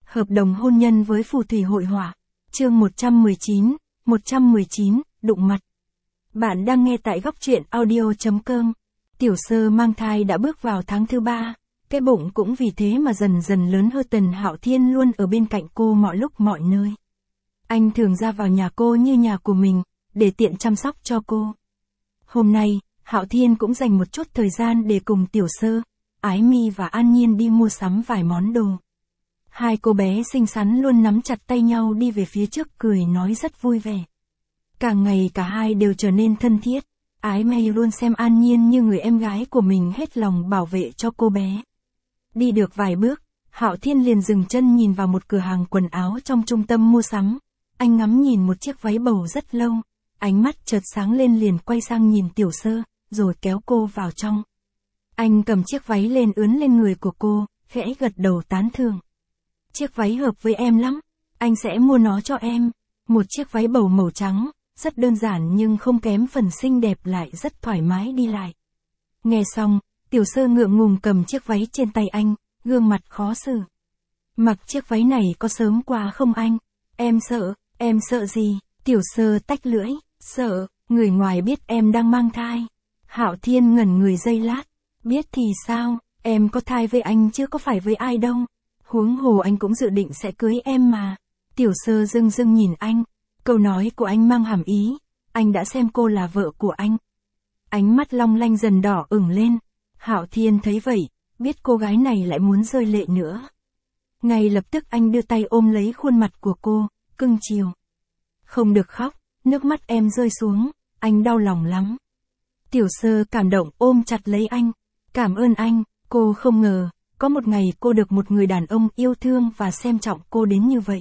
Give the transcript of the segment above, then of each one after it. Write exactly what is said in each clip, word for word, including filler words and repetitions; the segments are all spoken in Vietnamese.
Hợp đồng hôn nhân với phù thủy hội họa. Chương một trăm mười chín, một trăm mười chín, đụng mặt. Bạn đang nghe tại góc truyện audio chấm com. Tiểu Sơ mang thai đã bước vào tháng thứ ba, cái bụng cũng vì thế mà dần dần lớn hơn. Tần Hạo Thiên luôn ở bên cạnh cô mọi lúc mọi nơi. Anh thường ra vào nhà cô như nhà của mình, để tiện chăm sóc cho cô. Hôm nay, Hạo Thiên cũng dành một chút thời gian để cùng Tiểu Sơ, Ái Mi và An Nhiên đi mua sắm vài món đồ. Hai cô bé xinh xắn luôn nắm chặt tay nhau đi về phía trước, cười nói rất vui vẻ. Càng ngày cả hai đều trở nên thân thiết. Ái Mi luôn xem An Nhiên như người em gái của mình, hết lòng bảo vệ cho cô bé. Đi được vài bước, Hạo Thiên liền dừng chân nhìn vào một cửa hàng quần áo trong trung tâm mua sắm. Anh ngắm nhìn một chiếc váy bầu rất lâu, ánh mắt chợt sáng lên liền quay sang nhìn Tiểu Sơ, rồi kéo cô vào trong. Anh cầm chiếc váy lên ướn lên người của cô, khẽ gật đầu tán thưởng. Chiếc váy hợp với em lắm, anh sẽ mua nó cho em. Một chiếc váy bầu màu trắng, rất đơn giản nhưng không kém phần xinh đẹp, lại rất thoải mái đi lại. Nghe xong, Tiểu Sơ ngượng ngùng cầm chiếc váy trên tay anh, gương mặt khó xử. Mặc chiếc váy này có sớm quá không anh? Em sợ. Em sợ gì? Tiểu Sơ tách lưỡi. Sợ, người ngoài biết em đang mang thai. Hạo Thiên ngẩn người giây lát. Biết thì sao, em có thai với anh chứ có phải với ai đâu. Huống hồ anh cũng dự định sẽ cưới em mà. Tiểu Sơ dưng dưng nhìn anh. Câu nói của anh mang hàm ý, anh đã xem cô là vợ của anh. Ánh mắt long lanh dần đỏ ửng lên. Hạo Thiên thấy vậy, biết cô gái này lại muốn rơi lệ nữa. Ngay lập tức anh đưa tay ôm lấy khuôn mặt của cô, cưng chiều. Không được khóc, nước mắt em rơi xuống, anh đau lòng lắm. Tiểu Sơ cảm động ôm chặt lấy anh. Cảm ơn anh, cô không ngờ, có một ngày cô được một người đàn ông yêu thương và xem trọng cô đến như vậy.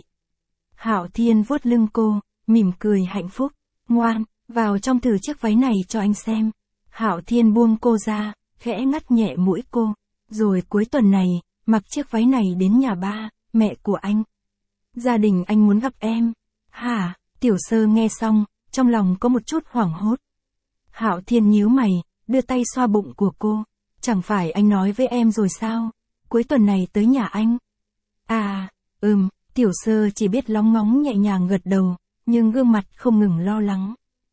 Hạo Thiên vuốt lưng cô, mỉm cười hạnh phúc. Ngoan, vào trong thử chiếc váy này cho anh xem. Hạo Thiên buông cô ra, khẽ ngắt nhẹ mũi cô. Rồi cuối tuần này, mặc chiếc váy này đến nhà ba, mẹ của anh. Gia đình anh muốn gặp em. Hả? Tiểu Sơ nghe xong, trong lòng có một chút hoảng hốt. Hạo Thiên nhíu mày, đưa tay xoa bụng của cô. Chẳng phải anh nói với em rồi sao? Cuối tuần này tới nhà anh. À, ừm, Tiểu Sơ chỉ biết lóng ngóng nhẹ nhàng gật đầu, nhưng gương mặt không ngừng lo lắng.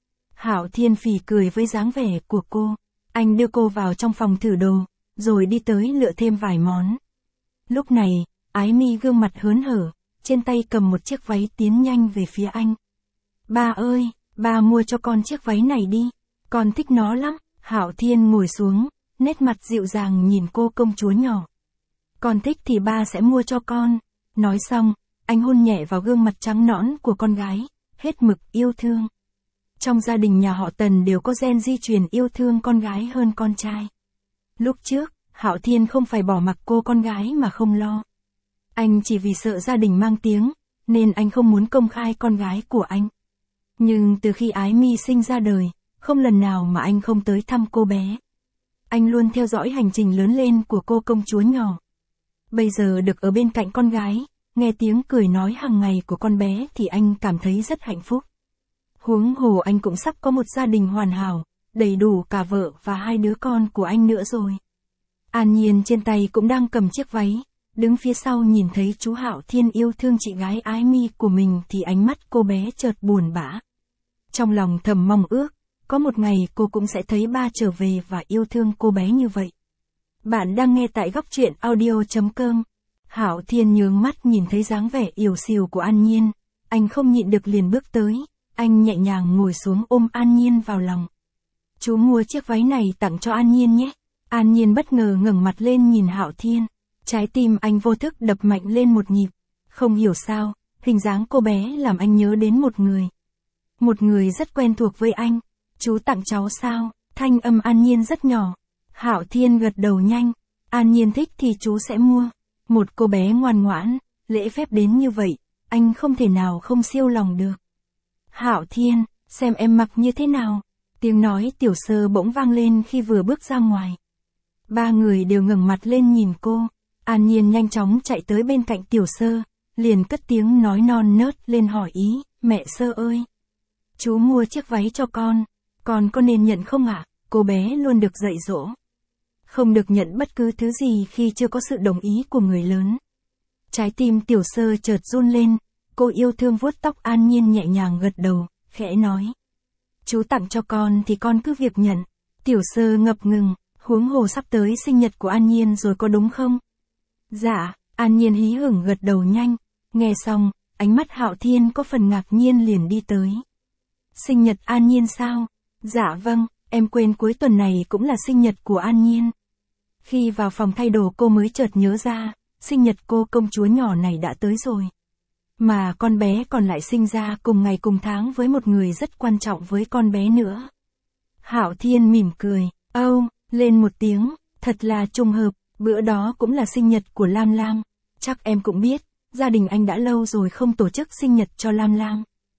Hạo Thiên phì cười với dáng vẻ của cô. Anh đưa cô vào trong phòng thử đồ, rồi đi tới lựa thêm vài món. Lúc này, Ái Mi gương mặt hớn hở, trên tay cầm một chiếc váy tiến nhanh về phía anh. Ba ơi, ba mua cho con chiếc váy này đi, con thích nó lắm. Hạo Thiên ngồi xuống, nét mặt dịu dàng nhìn cô công chúa nhỏ. Con thích thì ba sẽ mua cho con. Nói xong, anh hôn nhẹ vào gương mặt trắng nõn của con gái, hết mực yêu thương. Trong gia đình nhà họ Tần đều có gen di truyền yêu thương con gái hơn con trai. Lúc trước, Hạo Thiên không phải bỏ mặc cô con gái mà không lo. Anh chỉ vì sợ gia đình mang tiếng, nên anh không muốn công khai con gái của anh. Nhưng từ khi Ái Mi sinh ra đời, không lần nào mà anh không tới thăm cô bé. Anh luôn theo dõi hành trình lớn lên của cô công chúa nhỏ. Bây giờ được ở bên cạnh con gái, nghe tiếng cười nói hàng ngày của con bé thì anh cảm thấy rất hạnh phúc. Huống hồ anh cũng sắp có một gia đình hoàn hảo, đầy đủ cả vợ và hai đứa con của anh nữa rồi. An Nhiên trên tay cũng đang cầm chiếc váy, đứng phía sau nhìn thấy chú Hạo Thiên yêu thương chị gái Ái Mi của mình thì ánh mắt cô bé chợt buồn bã. Trong lòng thầm mong ước, có một ngày cô cũng sẽ thấy ba trở về và yêu thương cô bé như vậy. Bạn đang nghe tại góc truyện audio chấm com. Hạo Thiên nhướng mắt nhìn thấy dáng vẻ yểu xìu của An Nhiên, anh không nhịn được liền bước tới, anh nhẹ nhàng ngồi xuống ôm An Nhiên vào lòng. Chú mua chiếc váy này tặng cho An Nhiên nhé. An Nhiên bất ngờ ngẩng mặt lên nhìn Hạo Thiên, trái tim anh vô thức đập mạnh lên một nhịp. Không hiểu sao, hình dáng cô bé làm anh nhớ đến một người. Một người rất quen thuộc với anh. Chú tặng cháu sao? Thanh âm An Nhiên rất nhỏ. Hạo Thiên gật đầu nhanh. An Nhiên thích thì chú sẽ mua. Một cô bé ngoan ngoãn, lễ phép đến như vậy, anh không thể nào không siêu lòng được. Hạo Thiên, xem em mặc như thế nào? Tiếng nói Tiểu Sơ bỗng vang lên khi vừa bước ra ngoài. Ba người đều ngẩng mặt lên nhìn cô. An Nhiên nhanh chóng chạy tới bên cạnh Tiểu Sơ, liền cất tiếng nói non nớt lên hỏi ý, mẹ Sơ ơi. Chú mua chiếc váy cho con, con có nên nhận không ạ? À? Cô bé luôn được dạy dỗ. Không được nhận bất cứ thứ gì khi chưa có sự đồng ý của người lớn. Trái tim Tiểu Sơ chợt run lên, cô yêu thương vuốt tóc An Nhiên nhẹ nhàng gật đầu, khẽ nói. Chú tặng cho con thì con cứ việc nhận. Tiểu Sơ ngập ngừng, huống hồ sắp tới sinh nhật của An Nhiên rồi có đúng không? Dạ, An Nhiên hí hửng gật đầu nhanh, nghe xong, ánh mắt Hạo Thiên có phần ngạc nhiên liền đi tới. Sinh nhật An Nhiên sao? Dạ vâng, em quên cuối tuần này cũng là sinh nhật của An Nhiên. Khi vào phòng thay đồ cô mới chợt nhớ ra, sinh nhật cô công chúa nhỏ này đã tới rồi. Mà con bé còn lại sinh ra cùng ngày cùng tháng với một người rất quan trọng với con bé nữa. Hạo Thiên mỉm cười, âu, lên một tiếng, thật là trùng hợp, bữa đó cũng là sinh nhật của Lam Lam. Chắc em cũng biết, gia đình anh đã lâu rồi không tổ chức sinh nhật cho Lam Lam.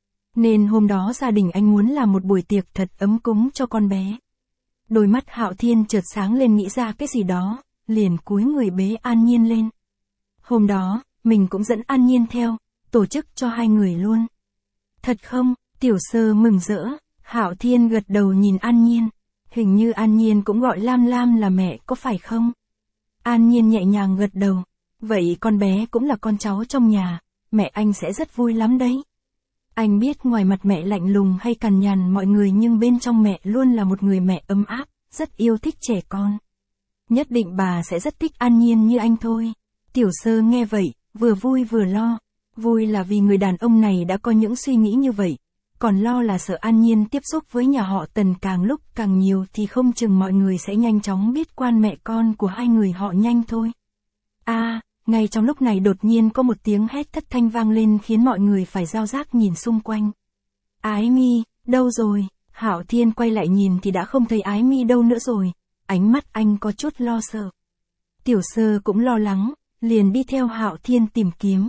Nên hôm đó gia đình anh muốn làm một buổi tiệc thật ấm cúng cho con bé. Đôi mắt Hạo Thiên chợt sáng lên nghĩ ra cái gì đó, liền cúi người bế An Nhiên lên. Hôm đó, mình cũng dẫn An Nhiên theo, tổ chức cho hai người luôn. Thật không? Tiểu Sơ mừng rỡ, Hạo Thiên gật đầu nhìn An Nhiên. Hình như An Nhiên cũng gọi Lam Lam là mẹ có phải không? An Nhiên nhẹ nhàng gật đầu. Vậy con bé cũng là con cháu trong nhà, mẹ anh sẽ rất vui lắm đấy. Anh biết ngoài mặt mẹ lạnh lùng hay cằn nhằn mọi người nhưng bên trong mẹ luôn là một người mẹ ấm áp, rất yêu thích trẻ con. Nhất định bà sẽ rất thích An Nhiên như anh thôi. Tiểu Sơ nghe vậy, vừa vui vừa lo. Vui là vì người đàn ông này đã có những suy nghĩ như vậy. Còn lo là sợ An Nhiên tiếp xúc với nhà họ Tần càng lúc càng nhiều thì không chừng mọi người sẽ nhanh chóng biết quan mẹ con của hai người họ nhanh thôi. À, ngay trong lúc này đột nhiên có một tiếng hét thất thanh vang lên khiến mọi người phải rao rác nhìn xung quanh. Ái Mi, đâu rồi? Hạo Thiên quay lại nhìn thì đã không thấy Ái Mi đâu nữa rồi. Ánh mắt anh có chút lo sợ. Tiểu Sơ cũng lo lắng, liền đi theo Hạo Thiên tìm kiếm.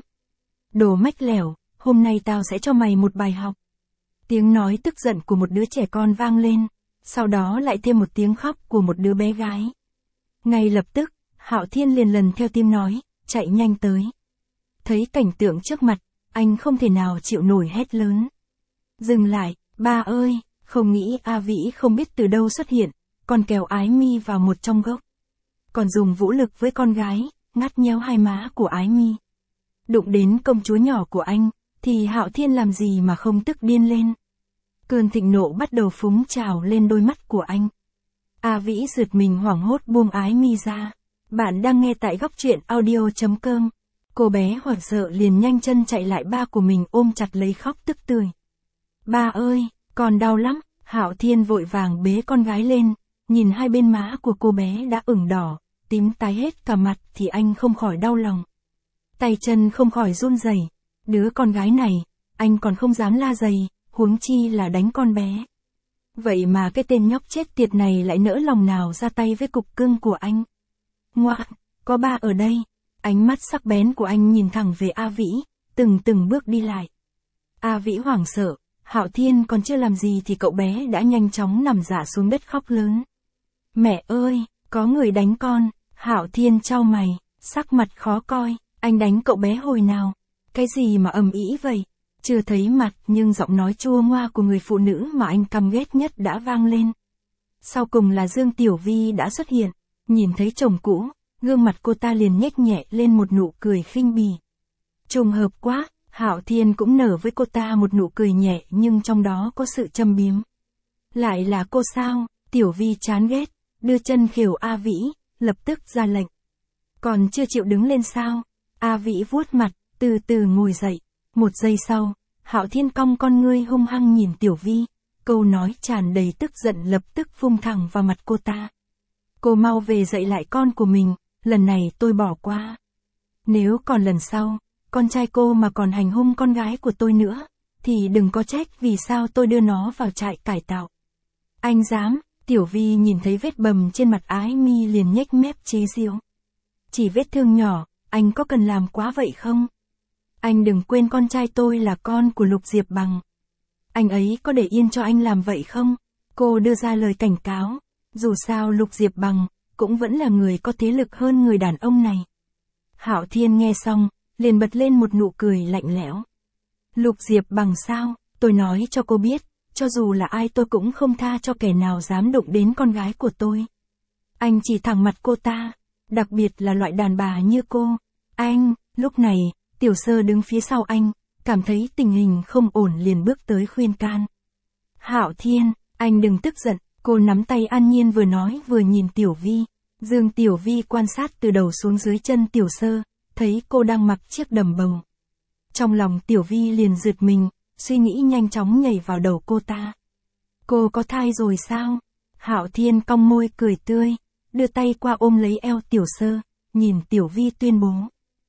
Đồ mách lẻo, hôm nay tao sẽ cho mày một bài học. Tiếng nói tức giận của một đứa trẻ con vang lên, sau đó lại thêm một tiếng khóc của một đứa bé gái. Ngay lập tức, Hạo Thiên liền lần theo tim nói, chạy nhanh tới. Thấy cảnh tượng trước mặt, anh không thể nào chịu nổi hét lớn. Dừng lại, ba ơi, không nghĩ A Vĩ không biết từ đâu xuất hiện, còn kéo Ái Mi vào một trong gốc. Còn dùng vũ lực với con gái, ngắt nhéo hai má của Ái Mi. Đụng đến công chúa nhỏ của anh, thì Hạo Thiên làm gì mà không tức điên lên. Cơn thịnh nộ bắt đầu phúng trào lên đôi mắt của anh. A Vĩ giật mình hoảng hốt buông Ái Mi ra. Bạn đang nghe tại góc truyện audio chấm com. Cô bé hoảng sợ liền nhanh chân chạy lại ba của mình ôm chặt lấy khóc tức tưởi. Ba ơi, còn đau lắm. Hạo Thiên vội vàng bế con gái lên, nhìn hai bên má của cô bé đã ửng đỏ, tím tái hết cả mặt thì anh không khỏi đau lòng. Tay chân không khỏi run rẩy. Đứa con gái này, anh còn không dám la dày, huống chi là đánh con bé. Vậy mà cái tên nhóc chết tiệt này lại nỡ lòng nào ra tay với cục cưng của anh. Ngoạn, có ba ở đây. Ánh mắt sắc bén của anh nhìn thẳng về A Vĩ, từng từng bước đi lại. A Vĩ hoảng sợ, Hạo Thiên còn chưa làm gì thì cậu bé đã nhanh chóng nằm rã xuống đất khóc lớn. Mẹ ơi, có người đánh con. Hạo Thiên chau mày, sắc mặt khó coi. Anh đánh cậu bé hồi nào? Cái gì mà ầm ĩ vậy? Chưa thấy mặt nhưng giọng nói chua ngoa của người phụ nữ mà anh căm ghét nhất đã vang lên. Sau cùng là Dương Tiểu Vi đã xuất hiện. Nhìn thấy chồng cũ, gương mặt cô ta liền nhếch nhẹ lên một nụ cười khinh bỉ. Trùng hợp quá, Hạo Thiên cũng nở với cô ta một nụ cười nhẹ nhưng trong đó có sự châm biếm. Lại là cô sao? Tiểu Vi chán ghét, đưa chân khều A Vĩ, lập tức ra lệnh. Còn chưa chịu đứng lên sao? A Vĩ vuốt mặt, từ từ ngồi dậy. Một giây sau, Hạo Thiên cong con ngươi hung hăng nhìn Tiểu Vi, câu nói tràn đầy tức giận lập tức phun thẳng vào mặt cô ta. Cô mau về dạy lại con của mình, lần này tôi bỏ qua. Nếu còn lần sau, con trai cô mà còn hành hung con gái của tôi nữa, thì đừng có trách vì sao tôi đưa nó vào trại cải tạo. Anh dám? Tiểu Vi nhìn thấy vết bầm trên mặt Ái Mi liền nhếch mép chế giễu. Chỉ vết thương nhỏ, anh có cần làm quá vậy không? Anh đừng quên con trai tôi là con của Lục Diệp Bằng. Anh ấy có để yên cho anh làm vậy không? Cô đưa ra lời cảnh cáo. Dù sao Lục Diệp Bằng cũng vẫn là người có thế lực hơn người đàn ông này. Hạo Thiên nghe xong, liền bật lên một nụ cười lạnh lẽo. Lục Diệp Bằng sao? Tôi nói cho cô biết, cho dù là ai tôi cũng không tha cho kẻ nào dám đụng đến con gái của tôi. Anh chỉ thẳng mặt cô ta, đặc biệt là loại đàn bà như cô. Anh, Lúc này, Tiểu Sơ đứng phía sau anh, cảm thấy tình hình không ổn liền bước tới khuyên can. Hạo Thiên, anh đừng tức giận, cô nắm tay An Nhiên vừa nói vừa nhìn Tiểu Vi. Dương Tiểu Vi quan sát từ đầu xuống dưới chân Tiểu Sơ, thấy cô đang mặc chiếc đầm bầu. Trong lòng Tiểu Vi liền giật mình, suy nghĩ nhanh chóng nhảy vào đầu cô ta. Cô có thai rồi sao? Hạo Thiên cong môi cười tươi, đưa tay qua ôm lấy eo Tiểu Sơ, nhìn Tiểu Vi tuyên bố.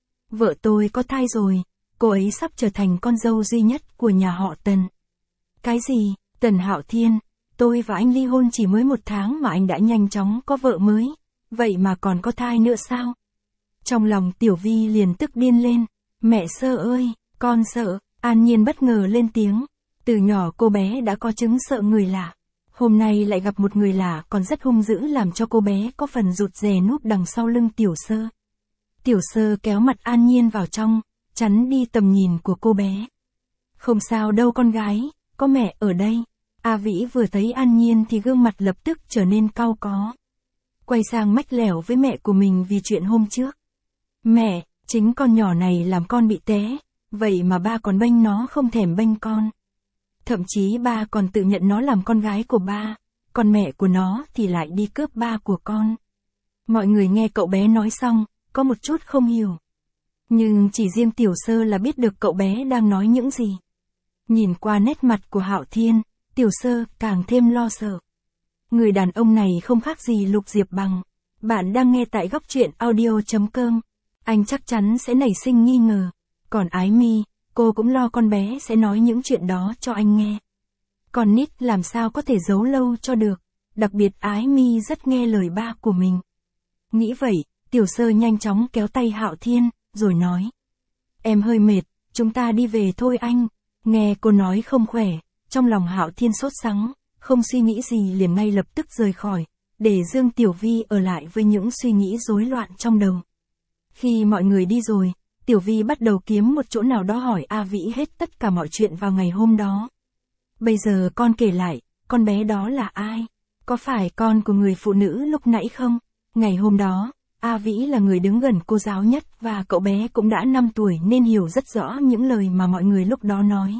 Vợ tôi có thai rồi, cô ấy sắp trở thành con dâu duy nhất của nhà họ Tần. Cái gì, Tần Hạo Thiên, tôi và anh ly hôn chỉ mới một tháng mà anh đã nhanh chóng có vợ mới, vậy mà còn có thai nữa sao? Trong lòng Tiểu Vi liền tức điên lên, mẹ Sơ ơi, con sợ. An Nhiên bất ngờ lên tiếng, từ nhỏ cô bé đã có chứng sợ người lạ. Hôm nay lại gặp một người lạ còn rất hung dữ làm cho cô bé có phần rụt rè núp đằng sau lưng Tiểu Sơ. Tiểu Sơ kéo mặt An Nhiên vào trong, chắn đi tầm nhìn của cô bé. Không sao đâu con gái, có mẹ ở đây. A Vĩ vừa thấy An Nhiên thì gương mặt lập tức trở nên cau có. Quay sang mách lẻo với mẹ của mình vì chuyện hôm trước. Mẹ, chính con nhỏ này làm con bị té, vậy mà ba còn bênh nó không thèm bênh con. Thậm chí ba còn tự nhận nó làm con gái của ba, còn mẹ của nó thì lại đi cướp ba của con. Mọi người nghe cậu bé nói xong, có một chút không hiểu. Nhưng chỉ riêng Tiểu Sơ là biết được cậu bé đang nói những gì. Nhìn qua nét mặt của Hạo Thiên, Tiểu Sơ càng thêm lo sợ. Người đàn ông này không khác gì Lục Diệp Bằng. Bạn đang nghe tại góc truyện audio chấm com. Anh chắc chắn sẽ nảy sinh nghi ngờ. Còn Ái Mi, cô cũng lo con bé sẽ nói những chuyện đó cho anh nghe. Con nít làm sao có thể giấu lâu cho được, đặc biệt Ái Mi rất nghe lời ba của mình. Nghĩ vậy, Tiểu Sơ nhanh chóng kéo tay Hạo Thiên, rồi nói. Em hơi mệt, chúng ta đi về thôi anh. Nghe cô nói không khỏe, trong lòng Hạo Thiên sốt sắng, không suy nghĩ gì liền ngay lập tức rời khỏi, để Dương Tiểu Vi ở lại với những suy nghĩ rối loạn trong đầu. Khi mọi người đi rồi, Tiểu Vi bắt đầu kiếm một chỗ nào đó hỏi A Vĩ hết tất cả mọi chuyện vào ngày hôm đó. Bây giờ con kể lại, con bé đó là ai? Có phải con của người phụ nữ lúc nãy không? Ngày hôm đó, A Vĩ là người đứng gần cô giáo nhất và cậu bé cũng đã năm tuổi nên hiểu rất rõ những lời mà mọi người lúc đó nói.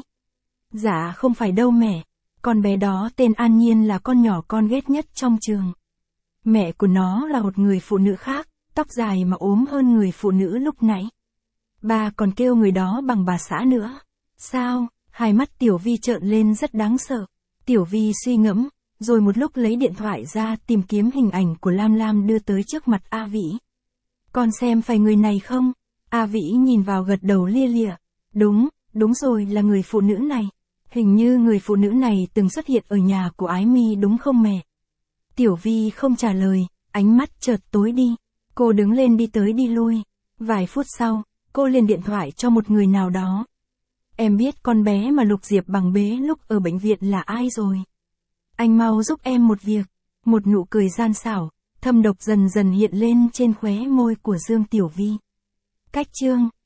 Dạ không phải đâu mẹ, con bé đó tên An Nhiên là con nhỏ con ghét nhất trong trường. Mẹ của nó là một người phụ nữ khác, tóc dài mà ốm hơn người phụ nữ lúc nãy. Ba còn kêu người đó bằng bà xã nữa. Sao? Hai mắt Tiểu Vi trợn lên rất đáng sợ. Tiểu Vi suy ngẫm, rồi một lúc lấy điện thoại ra tìm kiếm hình ảnh của Lam Lam đưa tới trước mặt A Vĩ. Con xem phải người này không? A Vĩ nhìn vào gật đầu lia lịa. Đúng, đúng rồi là người phụ nữ này. Hình như người phụ nữ này từng xuất hiện ở nhà của Ái Mi đúng không mẹ? Tiểu Vi không trả lời, ánh mắt chợt tối đi. Cô đứng lên đi tới đi lui. Vài phút sau, cô liền điện thoại cho một người nào đó. Em biết con bé mà Lục Diệp Bằng bế lúc ở bệnh viện là ai rồi. Anh mau giúp em một việc. Một nụ cười gian xảo, thâm độc dần dần hiện lên trên khóe môi của Dương Tiểu Vi. Cách chương